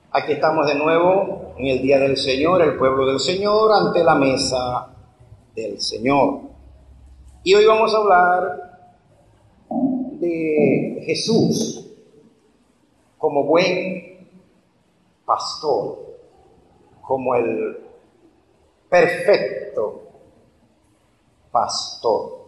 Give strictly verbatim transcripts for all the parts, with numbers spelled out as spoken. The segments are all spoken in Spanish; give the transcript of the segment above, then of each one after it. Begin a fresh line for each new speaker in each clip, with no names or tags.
Aquí estamos de nuevo en el día del Señor, el pueblo del Señor, ante la mesa del Señor. Y hoy vamos a hablar de Jesús como buen pastor, como el perfecto pastor.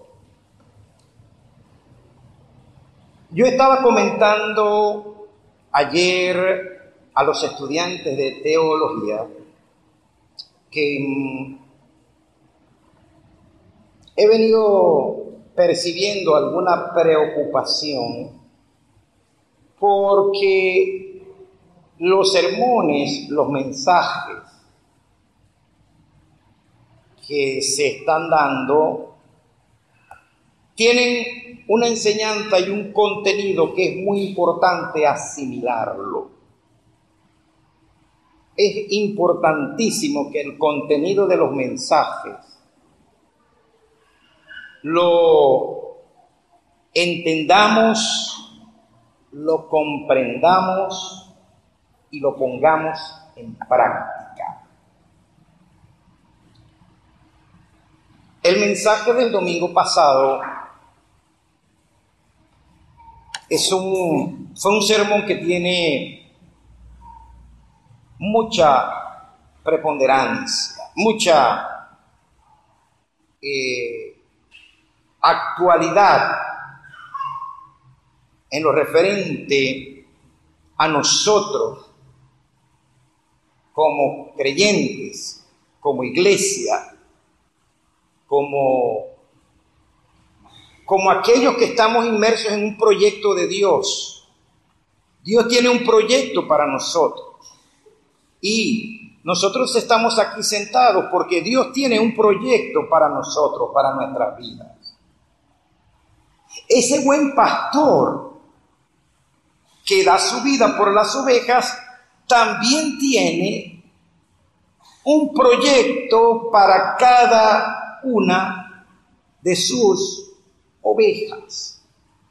Yo estaba comentando ayer a los estudiantes de teología que mmm, he venido percibiendo alguna preocupación porque los sermones, los mensajes que se están dando tienen una enseñanza y un contenido que es muy importante asimilarlo. Es importantísimo que el contenido de los mensajes lo entendamos, lo comprendamos y lo pongamos en práctica. El mensaje del domingo pasado es un, fue un sermón que tiene mucha preponderancia, mucha eh, actualidad en lo referente a nosotros como creyentes, como iglesia, como, como aquellos que estamos inmersos en un proyecto de Dios. Dios tiene un proyecto para nosotros. Y nosotros estamos aquí sentados porque Dios tiene un proyecto para nosotros, para nuestras vidas. Ese buen pastor que da su vida por las ovejas también tiene un proyecto para cada una de sus ovejas.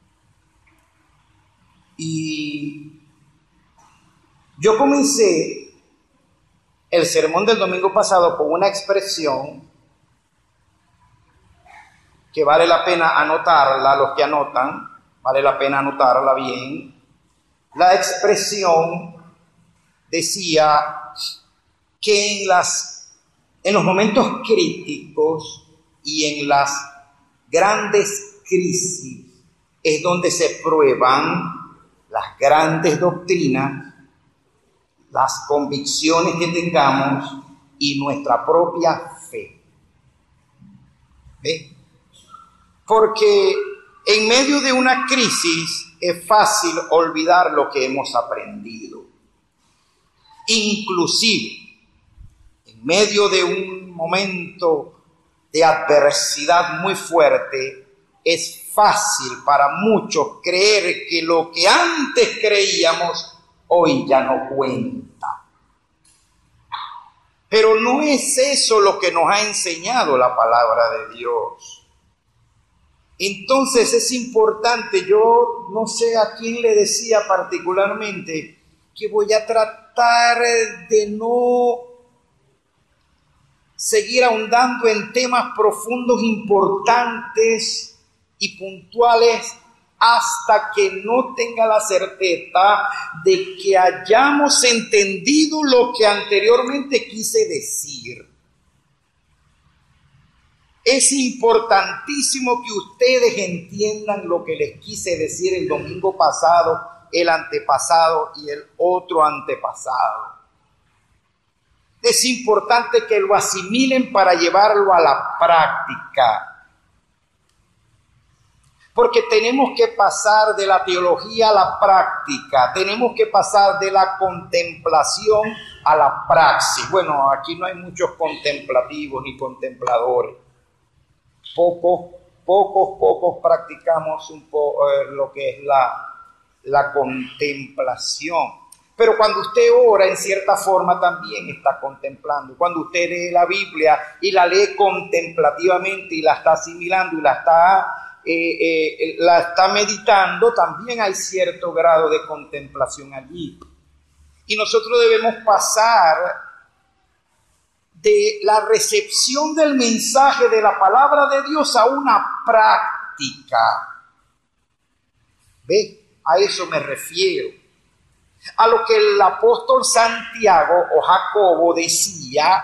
Y yo comencé el sermón del domingo pasado con una expresión que vale la pena anotarla, los que anotan, vale la pena anotarla bien. La expresión decía que en, las, en los momentos críticos y en las grandes crisis es donde se prueban las grandes doctrinas, las convicciones que tengamos y nuestra propia fe. ¿Ve? Porque en medio de una crisis es fácil olvidar lo que hemos aprendido. Inclusive, en medio de un momento de adversidad muy fuerte, es fácil para muchos creer que lo que antes creíamos hoy ya no cuenta. Pero no es eso lo que nos ha enseñado la palabra de Dios. Entonces es importante, yo no sé a quién le decía particularmente, que voy a tratar de no seguir ahondando en temas profundos, importantes y puntuales, hasta que no tenga la certeza de que hayamos entendido lo que anteriormente quise decir. Es importantísimo que ustedes entiendan lo que les quise decir el domingo pasado, el antepasado y el otro antepasado. Es importante que lo asimilen para llevarlo a la práctica. Porque tenemos que pasar de la teología a la práctica, tenemos que pasar de la contemplación a la praxis. Bueno, aquí no hay muchos contemplativos ni contempladores. Pocos, pocos, pocos practicamos un poco eh, lo que es la, la contemplación. Pero cuando usted ora, en cierta forma también está contemplando. Cuando usted lee la Biblia y la lee contemplativamente y la está asimilando y la está... Eh, eh, la está meditando, también hay cierto grado de contemplación allí. Y nosotros debemos pasar de la recepción del mensaje de la palabra de Dios a una práctica. ¿Ve? A eso me refiero. A lo que el apóstol Santiago o Jacobo decía: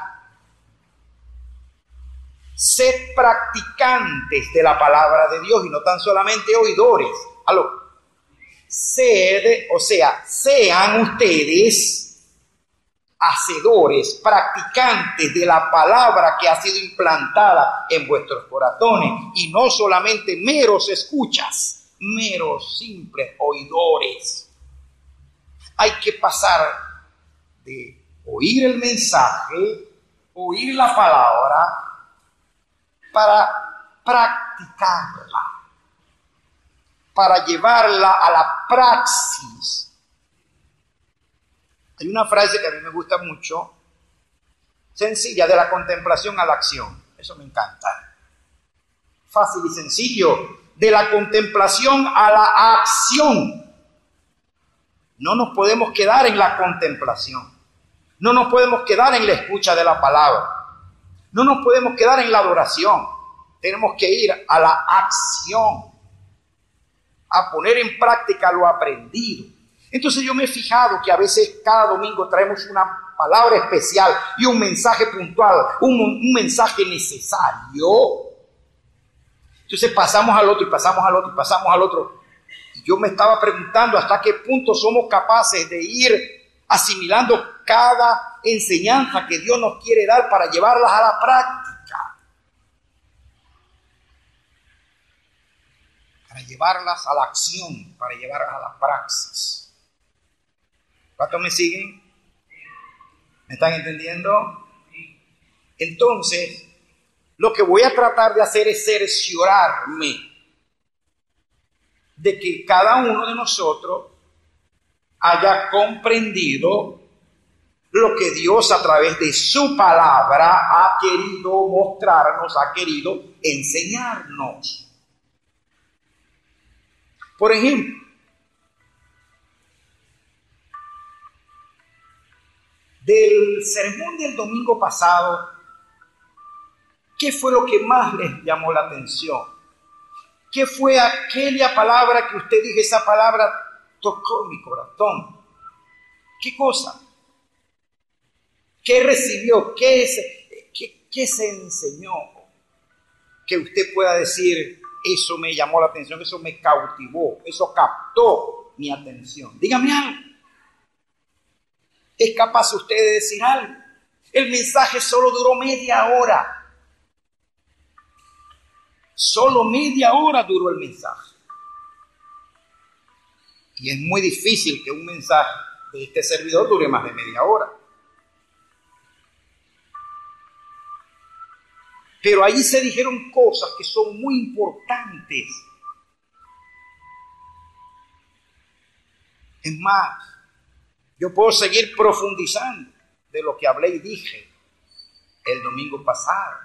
sed practicantes de la palabra de Dios y no tan solamente oidores. Aló. Sed, o sea, sean ustedes hacedores, practicantes de la palabra que ha sido implantada en vuestros corazones y no solamente meros escuchas, meros simples oidores. Hay que pasar de oír el mensaje, oír la palabra, para practicarla, para llevarla a la praxis. Hay una frase que a mí me gusta mucho, sencilla: de la contemplación a la acción. Eso me encanta. Fácil y sencillo. De la contemplación a la acción. No nos podemos quedar en la contemplación. No nos podemos quedar en la escucha de la palabra. No nos podemos quedar en la adoración. Tenemos que ir a la acción, a poner en práctica lo aprendido. Entonces yo me he fijado que a veces cada domingo traemos una palabra especial y un mensaje puntual, un, un mensaje necesario. Entonces pasamos al otro y pasamos al otro y pasamos al otro. Y yo me estaba preguntando hasta qué punto somos capaces de ir asimilando cada enseñanza que Dios nos quiere dar para llevarlas a la práctica. Para llevarlas a la acción, para llevarlas a la praxis. ¿Cuántos me siguen? ¿Me están entendiendo? Entonces, lo que voy a tratar de hacer es cerciorarme de que cada uno de nosotros haya comprendido lo que Dios a través de su palabra ha querido mostrarnos, ha querido enseñarnos. Por ejemplo, del sermón del domingo pasado, ¿qué fue lo que más les llamó la atención? ¿Qué fue aquella palabra que usted dijo? Esa palabra tocó mi corazón. ¿Qué cosa? ¿Qué recibió? ¿Qué se, qué, qué se enseñó? Que usted pueda decir: eso me llamó la atención, eso me cautivó, eso captó mi atención. Dígame algo. ¿Es capaz usted de decir algo? El mensaje solo duró media hora. Solo media hora duró el mensaje. Y es muy difícil que un mensaje de este servidor dure más de media hora. Pero allí se dijeron cosas que son muy importantes. Es más, yo puedo seguir profundizando de lo que hablé y dije el domingo pasado.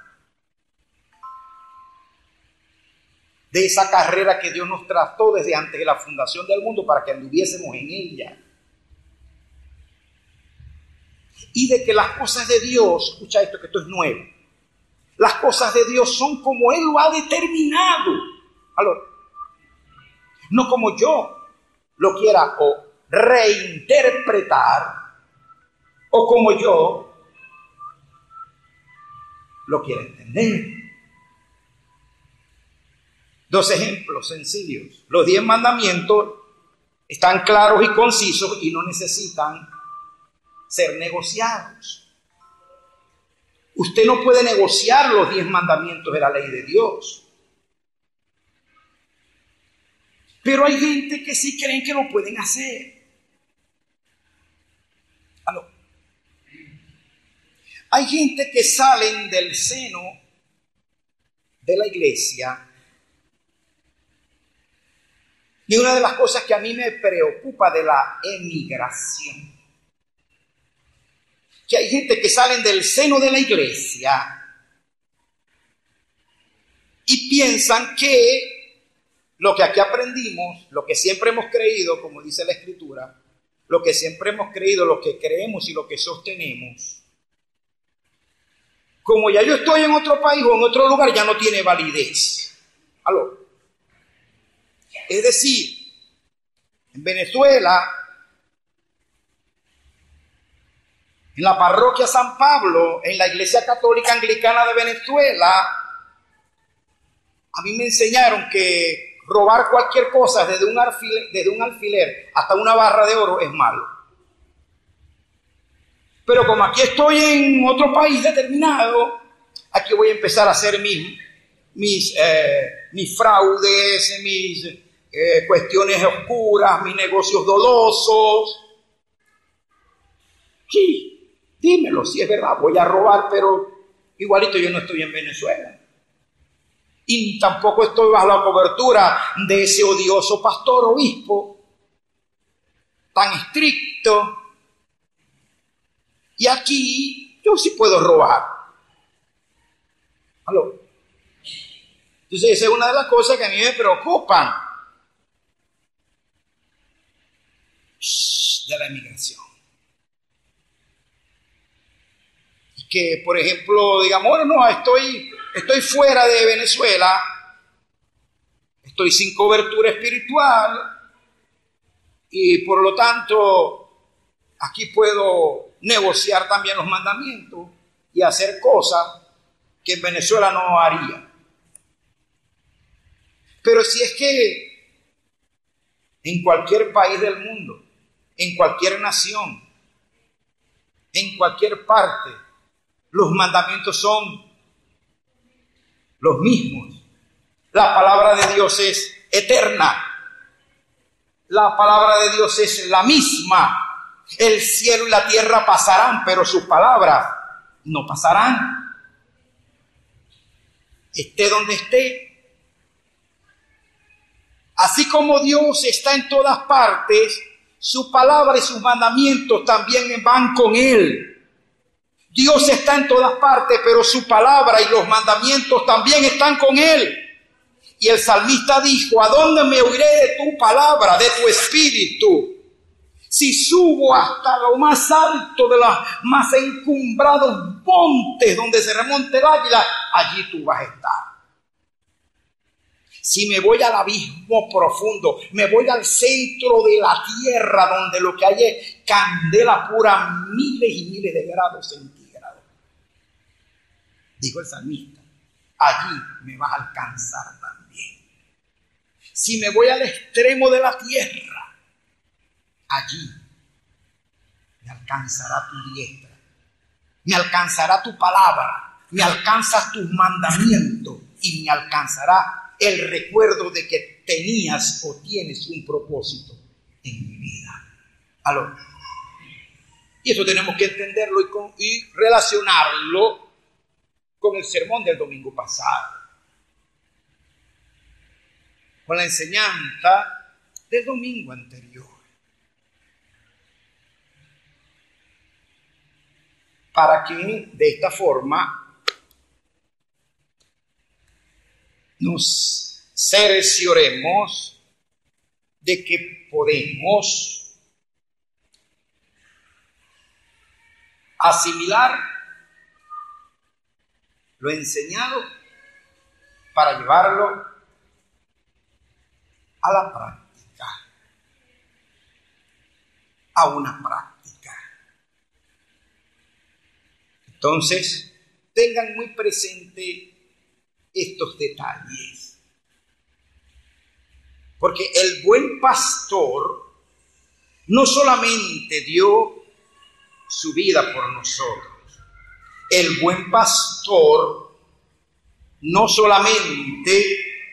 De esa carrera que Dios nos trazó desde antes de la fundación del mundo para que anduviésemos en ella. Y de que las cosas de Dios, escucha esto que esto es nuevo, las cosas de Dios son como Él lo ha determinado. ¿Aló? No como yo lo quiera o reinterpretar o como yo lo quiera entender. Dos ejemplos sencillos. Los diez mandamientos están claros y concisos y no necesitan ser negociados. Usted no puede negociar los diez mandamientos de la ley de Dios. Pero hay gente que sí creen que lo pueden hacer. ¿Aló? Hay gente que salen del seno de la iglesia. Y una de las cosas que a mí me preocupa de la emigración, que hay gente que salen del seno de la iglesia y piensan que lo que aquí aprendimos, lo que siempre hemos creído, como dice la Escritura, lo que siempre hemos creído, lo que creemos y lo que sostenemos, como ya yo estoy en otro país o en otro lugar, ya no tiene validez. ¿Aló? Es decir, en Venezuela, en la parroquia San Pablo, en la Iglesia Católica Anglicana de Venezuela, a mí me enseñaron que robar cualquier cosa, desde un alfiler, desde un alfiler hasta una barra de oro, es malo. Pero como aquí estoy en otro país determinado, aquí voy a empezar a hacer mis, mis, eh, mis fraudes, mis eh, cuestiones oscuras, mis negocios dolosos. Sí, dímelo, si es verdad, voy a robar, pero igualito yo no estoy en Venezuela. Y tampoco estoy bajo la cobertura de ese odioso pastor obispo tan estricto. Y aquí yo sí puedo robar. ¿Aló? Entonces esa es una de las cosas que a mí me preocupan de la inmigración. Y que, por ejemplo, digamos, bueno, no, estoy... Estoy fuera de Venezuela, estoy sin cobertura espiritual y por lo tanto aquí puedo negociar también los mandamientos y hacer cosas que en Venezuela no haría. Pero si es que en cualquier país del mundo, en cualquier nación, en cualquier parte, los mandamientos son los mismos. La palabra de Dios es eterna. La palabra de Dios es la misma. El cielo y la tierra pasarán, pero sus palabras no pasarán. Esté donde esté. Así como Dios está en todas partes, su palabra y sus mandamientos también van con Él. Dios está en todas partes, pero su palabra y los mandamientos también están con Él. Y el salmista dijo, ¿a dónde me huiré de tu palabra, de tu espíritu? Si subo hasta lo más alto de los más encumbrados montes donde se remonte el águila, allí tú vas a estar. Si me voy al abismo profundo, me voy al centro de la tierra donde lo que hay es candela pura, miles y miles de grados centígrados. Dijo el salmista, allí me vas a alcanzar también. Si me voy al extremo de la tierra, allí me alcanzará tu diestra, me alcanzará tu palabra, me alcanzas tus mandamientos y me alcanzará el recuerdo de que tenías o tienes un propósito en mi vida. ¿Aló? Y eso tenemos que entenderlo y, con, y relacionarlo con el sermón del domingo pasado, con la enseñanza del domingo anterior. Para que de esta forma nos cercioremos de que podemos asimilar lo enseñado para llevarlo a la práctica, a una práctica. Entonces, tengan muy presente estos detalles, porque el buen pastor no solamente dio su vida por nosotros, el buen pastor no solamente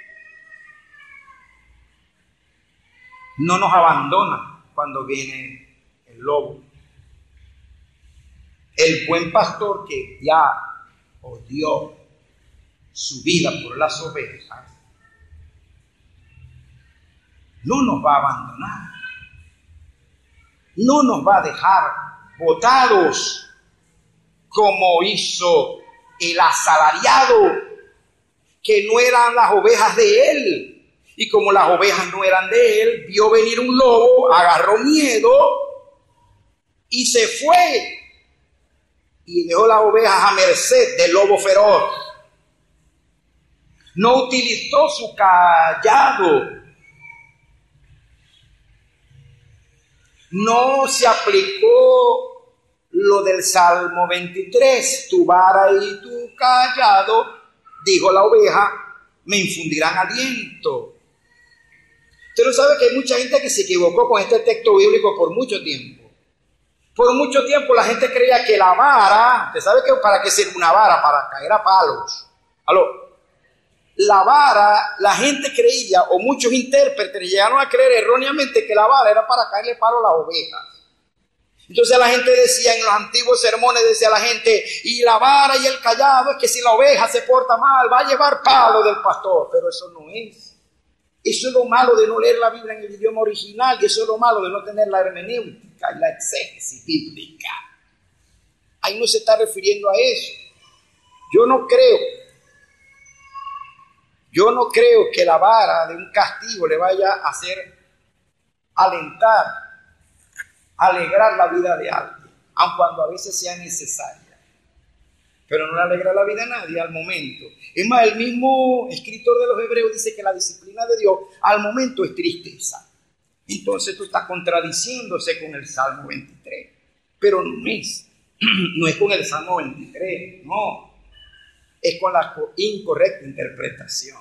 no nos abandona cuando viene el lobo. El buen pastor que ya o dio su vida por las ovejas no nos va a abandonar, no nos va a dejar botados como hizo el asalariado, que no eran las ovejas de él. Y como las ovejas no eran de él, vio venir un lobo, agarró miedo y se fue y dejó las ovejas a merced del lobo feroz. No utilizó su cayado. No se aplicó lo del Salmo veintitrés. Tu vara y tu cayado, dijo la oveja, me infundirán aliento. Usted no sabe que hay mucha gente que se equivocó con este texto bíblico por mucho tiempo. Por mucho tiempo la gente creía que la vara, ¿usted sabe que para qué sirve una vara? Para caer a palos. ¿Aló? La vara, la gente creía, o muchos intérpretes llegaron a creer erróneamente que la vara era para caerle palo a las ovejas. Entonces la gente decía, en los antiguos sermones decía la gente, y la vara y el cayado es que si la oveja se porta mal, va a llevar palo del pastor. Pero eso no es. Eso es lo malo de no leer la Biblia en el idioma original, y eso es lo malo de no tener la hermenéutica y la exégesis bíblica. Ahí no se está refiriendo a eso. Yo no creo, yo no creo que la vara de un castigo le vaya a hacer alentar, alegrar la vida de alguien, aun cuando a veces sea necesaria. Pero no le alegra la vida a nadie al momento. Es más, el mismo escritor de los Hebreos dice que la disciplina de Dios al momento es tristeza. Entonces tú estás contradiciéndose con el Salmo veintitrés. Pero no es. No es con el Salmo veintitrés, no. Es con la incorrecta interpretación.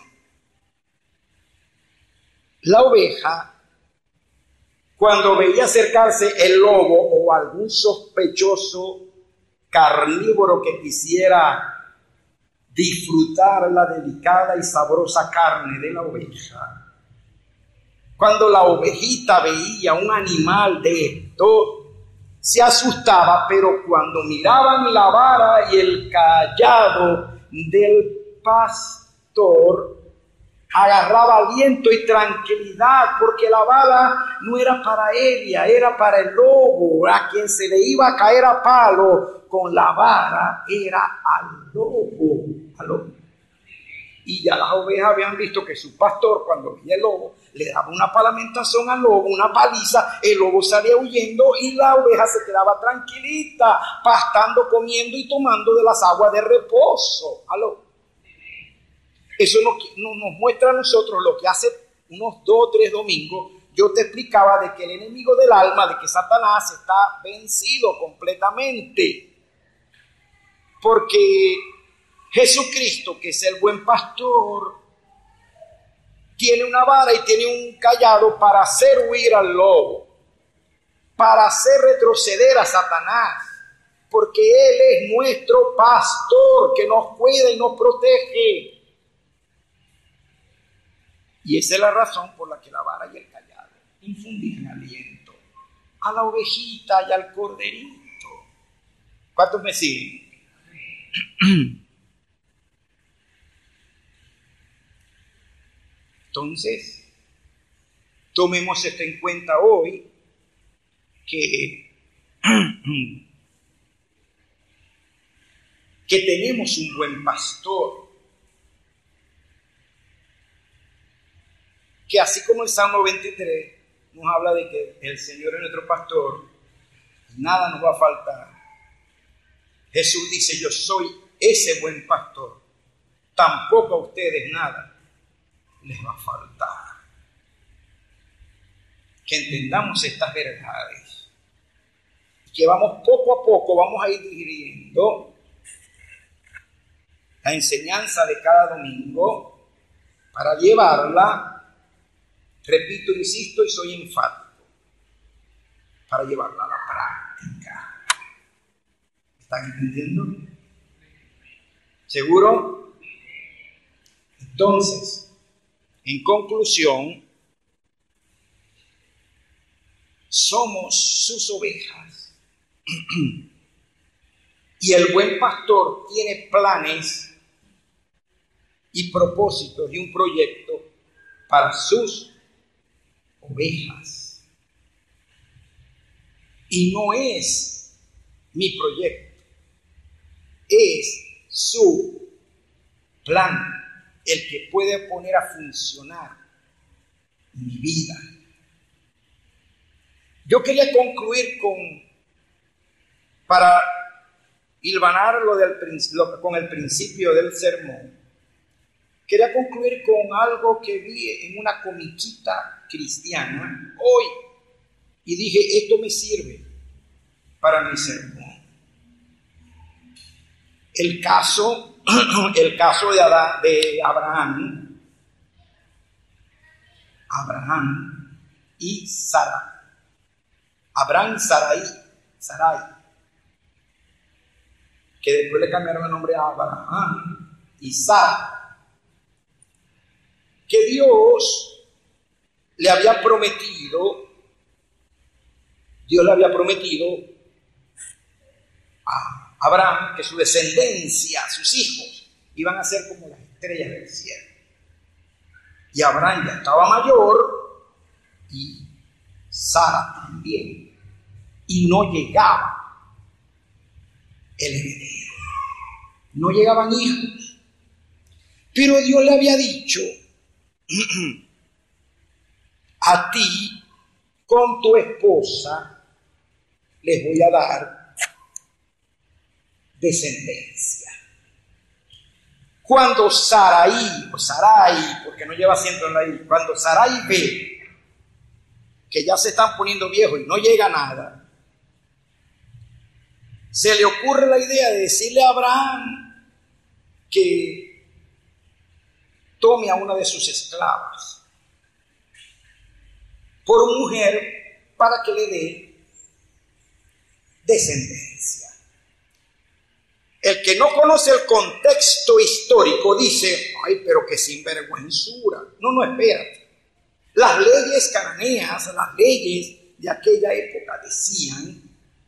La oveja, cuando veía acercarse el lobo o algún sospechoso carnívoro que quisiera disfrutar la delicada y sabrosa carne de la oveja, cuando la ovejita veía un animal de esto, se asustaba, pero cuando miraban la vara y el cayado del pastor, agarraba aliento y tranquilidad, porque la vara no era para ella, era para el lobo, a quien se le iba a caer a palo con la vara era al lobo. Al lobo. Y ya las ovejas habían visto que su pastor, cuando veía el lobo, le daba una palamentación al lobo, una paliza, el lobo salía huyendo y la oveja se quedaba tranquilita, pastando, comiendo y tomando de las aguas de reposo. ¿Aló? Eso nos, nos muestra a nosotros lo que hace unos dos o tres domingos yo te explicaba, de que el enemigo del alma, de que Satanás está vencido completamente. Porque Jesucristo, que es el buen pastor, tiene una vara y tiene un cayado para hacer huir al lobo, para hacer retroceder a Satanás, porque Él es nuestro pastor que nos cuida y nos protege. Y esa es la razón por la que la vara y el cayado infunden aliento a la ovejita y al corderito. ¿Cuántos me siguen? Entonces, tomemos esto en cuenta hoy, que, que tenemos un buen pastor, que así como el Salmo veintitrés nos habla de que el Señor es nuestro pastor, nada nos va a faltar. Jesús dice: yo soy ese buen pastor, tampoco a ustedes nada les va a faltar. Que entendamos estas verdades, que vamos poco a poco, vamos a ir digiriendo la enseñanza de cada domingo para llevarla, repito, insisto y soy enfático, para llevarla a la práctica. ¿Están entendiendo? ¿Seguro? Entonces, en conclusión, somos sus ovejas y el buen pastor tiene planes y propósitos y un proyecto para sus ovejas. Y no es mi proyecto, es su plan el que puede poner a funcionar mi vida. Yo quería concluir con para hilvanar lo del, lo, con el principio del sermón, quería concluir con algo que vi en una comiquita cristiana hoy y dije, esto me sirve para mi sermón. El caso, el caso de, Adán, de Abraham, Abraham y Sara. Abraham, Sarai, Sarai, que después le cambiaron el nombre a Abraham y Sara, que Dios le había prometido, Dios le había prometido a Abraham que su descendencia, sus hijos, iban a ser como las estrellas del cielo. Y Abraham ya estaba mayor y Sara también, y no llegaba el heredero, no llegaban hijos. Pero Dios le había dicho, a ti con tu esposa les voy a dar descendencia. Cuando Sarai, o Sarai, porque no lleva acento en la I, cuando Sarai ve que ya se están poniendo viejos y no llega nada, se le ocurre la idea de decirle a Abraham que tome a una de sus esclavas por mujer para que le dé descendencia. El que no conoce el contexto histórico dice, ay, pero qué sinvergüenzura. No, no, espérate. Las leyes cananeas, las leyes de aquella época decían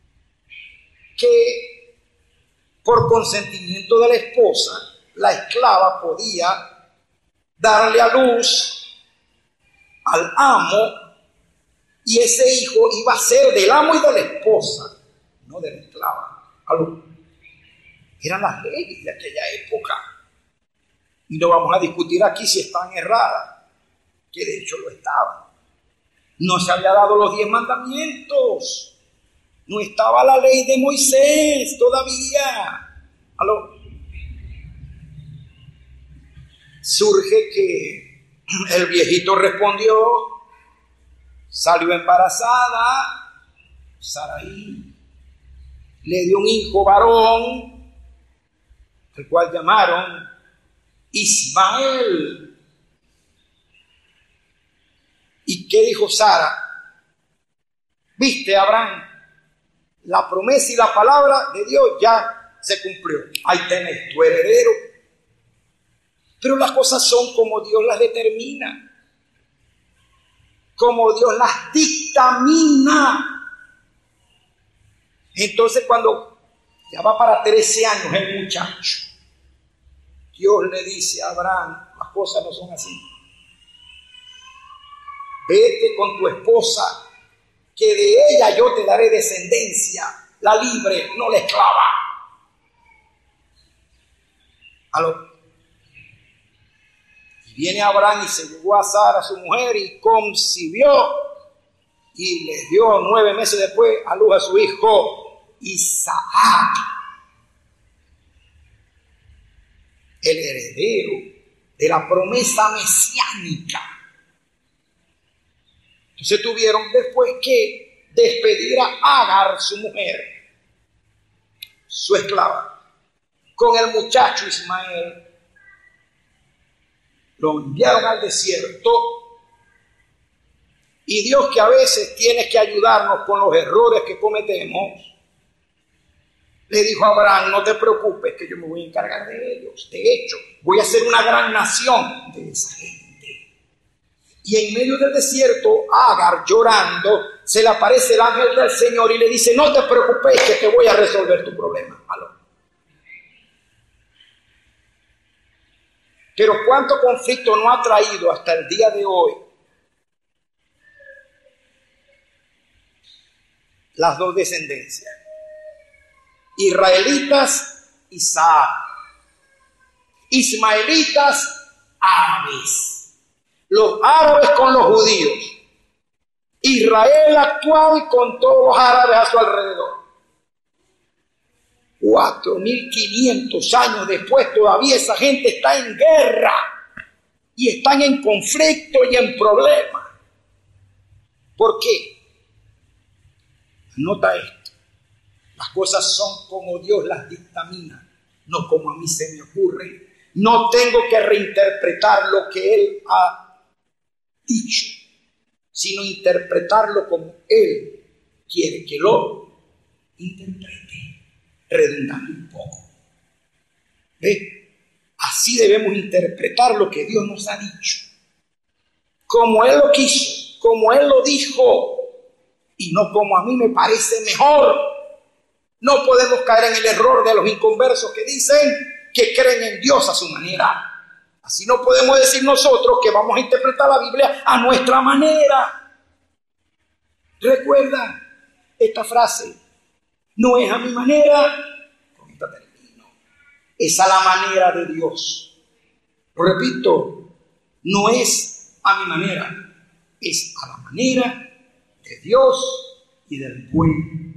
que por consentimiento de la esposa, la esclava podía darle a luz al amo y ese hijo iba a ser del amo y de la esposa, no de la esclava. Eran las leyes de aquella época. Y no vamos a discutir aquí si están erradas, que de hecho lo estaban. No se había dado los diez mandamientos. No estaba la ley de Moisés todavía. ¿Aló? Surge que el viejito respondió, salió embarazada, Sarai le dio un hijo varón, el cual llamaron Ismael. ¿Y qué dijo Sara? ¿Viste, Abraham? La promesa y la palabra de Dios ya se cumplió. Ahí tenés tu heredero. Pero las cosas son como Dios las determina, como Dios las dictamina. Entonces, cuando ya va para trece años el muchacho, Dios le dice a Abraham, las cosas no son así. Vete con tu esposa, que de ella yo te daré descendencia, la libre, no la esclava. ¿Aló? Y viene Abraham y se llevó a Sara, su mujer, y concibió, y le dio nueve meses después a luz a su hijo Isaac, el heredero de la promesa mesiánica. Entonces tuvieron después que despedir a Agar, su mujer, su esclava, con el muchacho Ismael. Lo enviaron al desierto. Y Dios, que a veces tiene que ayudarnos con los errores que cometemos, le dijo a Abraham, no te preocupes que yo me voy a encargar de ellos. De hecho, voy a hacer una gran nación de esa gente. Y en medio del desierto, Agar, llorando, se le aparece el ángel del Señor y le dice, no te preocupes que te voy a resolver tu problema. ¿Aló? Pero cuánto conflicto no ha traído hasta el día de hoy las dos descendencias, israelitas, Isaac, ismaelitas, árabes. Los árabes con los judíos, Israel actual con todos los árabes a su alrededor. cuatro mil quinientos años después todavía esa gente está en guerra y están en conflicto y en problemas. ¿Por qué? Nota esto. Las cosas son como Dios las dictamina, no como a mí se me ocurre. No tengo que reinterpretar lo que Él ha dicho, sino interpretarlo como Él quiere que lo interprete, redundando un poco. ¿Ve? Así debemos interpretar lo que Dios nos ha dicho, como Él lo quiso, como Él lo dijo, y no como a mí me parece mejor. No podemos caer en el error de los inconversos que dicen que creen en Dios a su manera. Así no podemos decir nosotros que vamos a interpretar la Biblia a nuestra manera. Recuerda esta frase: no es a mi manera, con esta termino, es a la manera de Dios. Lo repito, no es a mi manera, es a la manera de Dios y del buen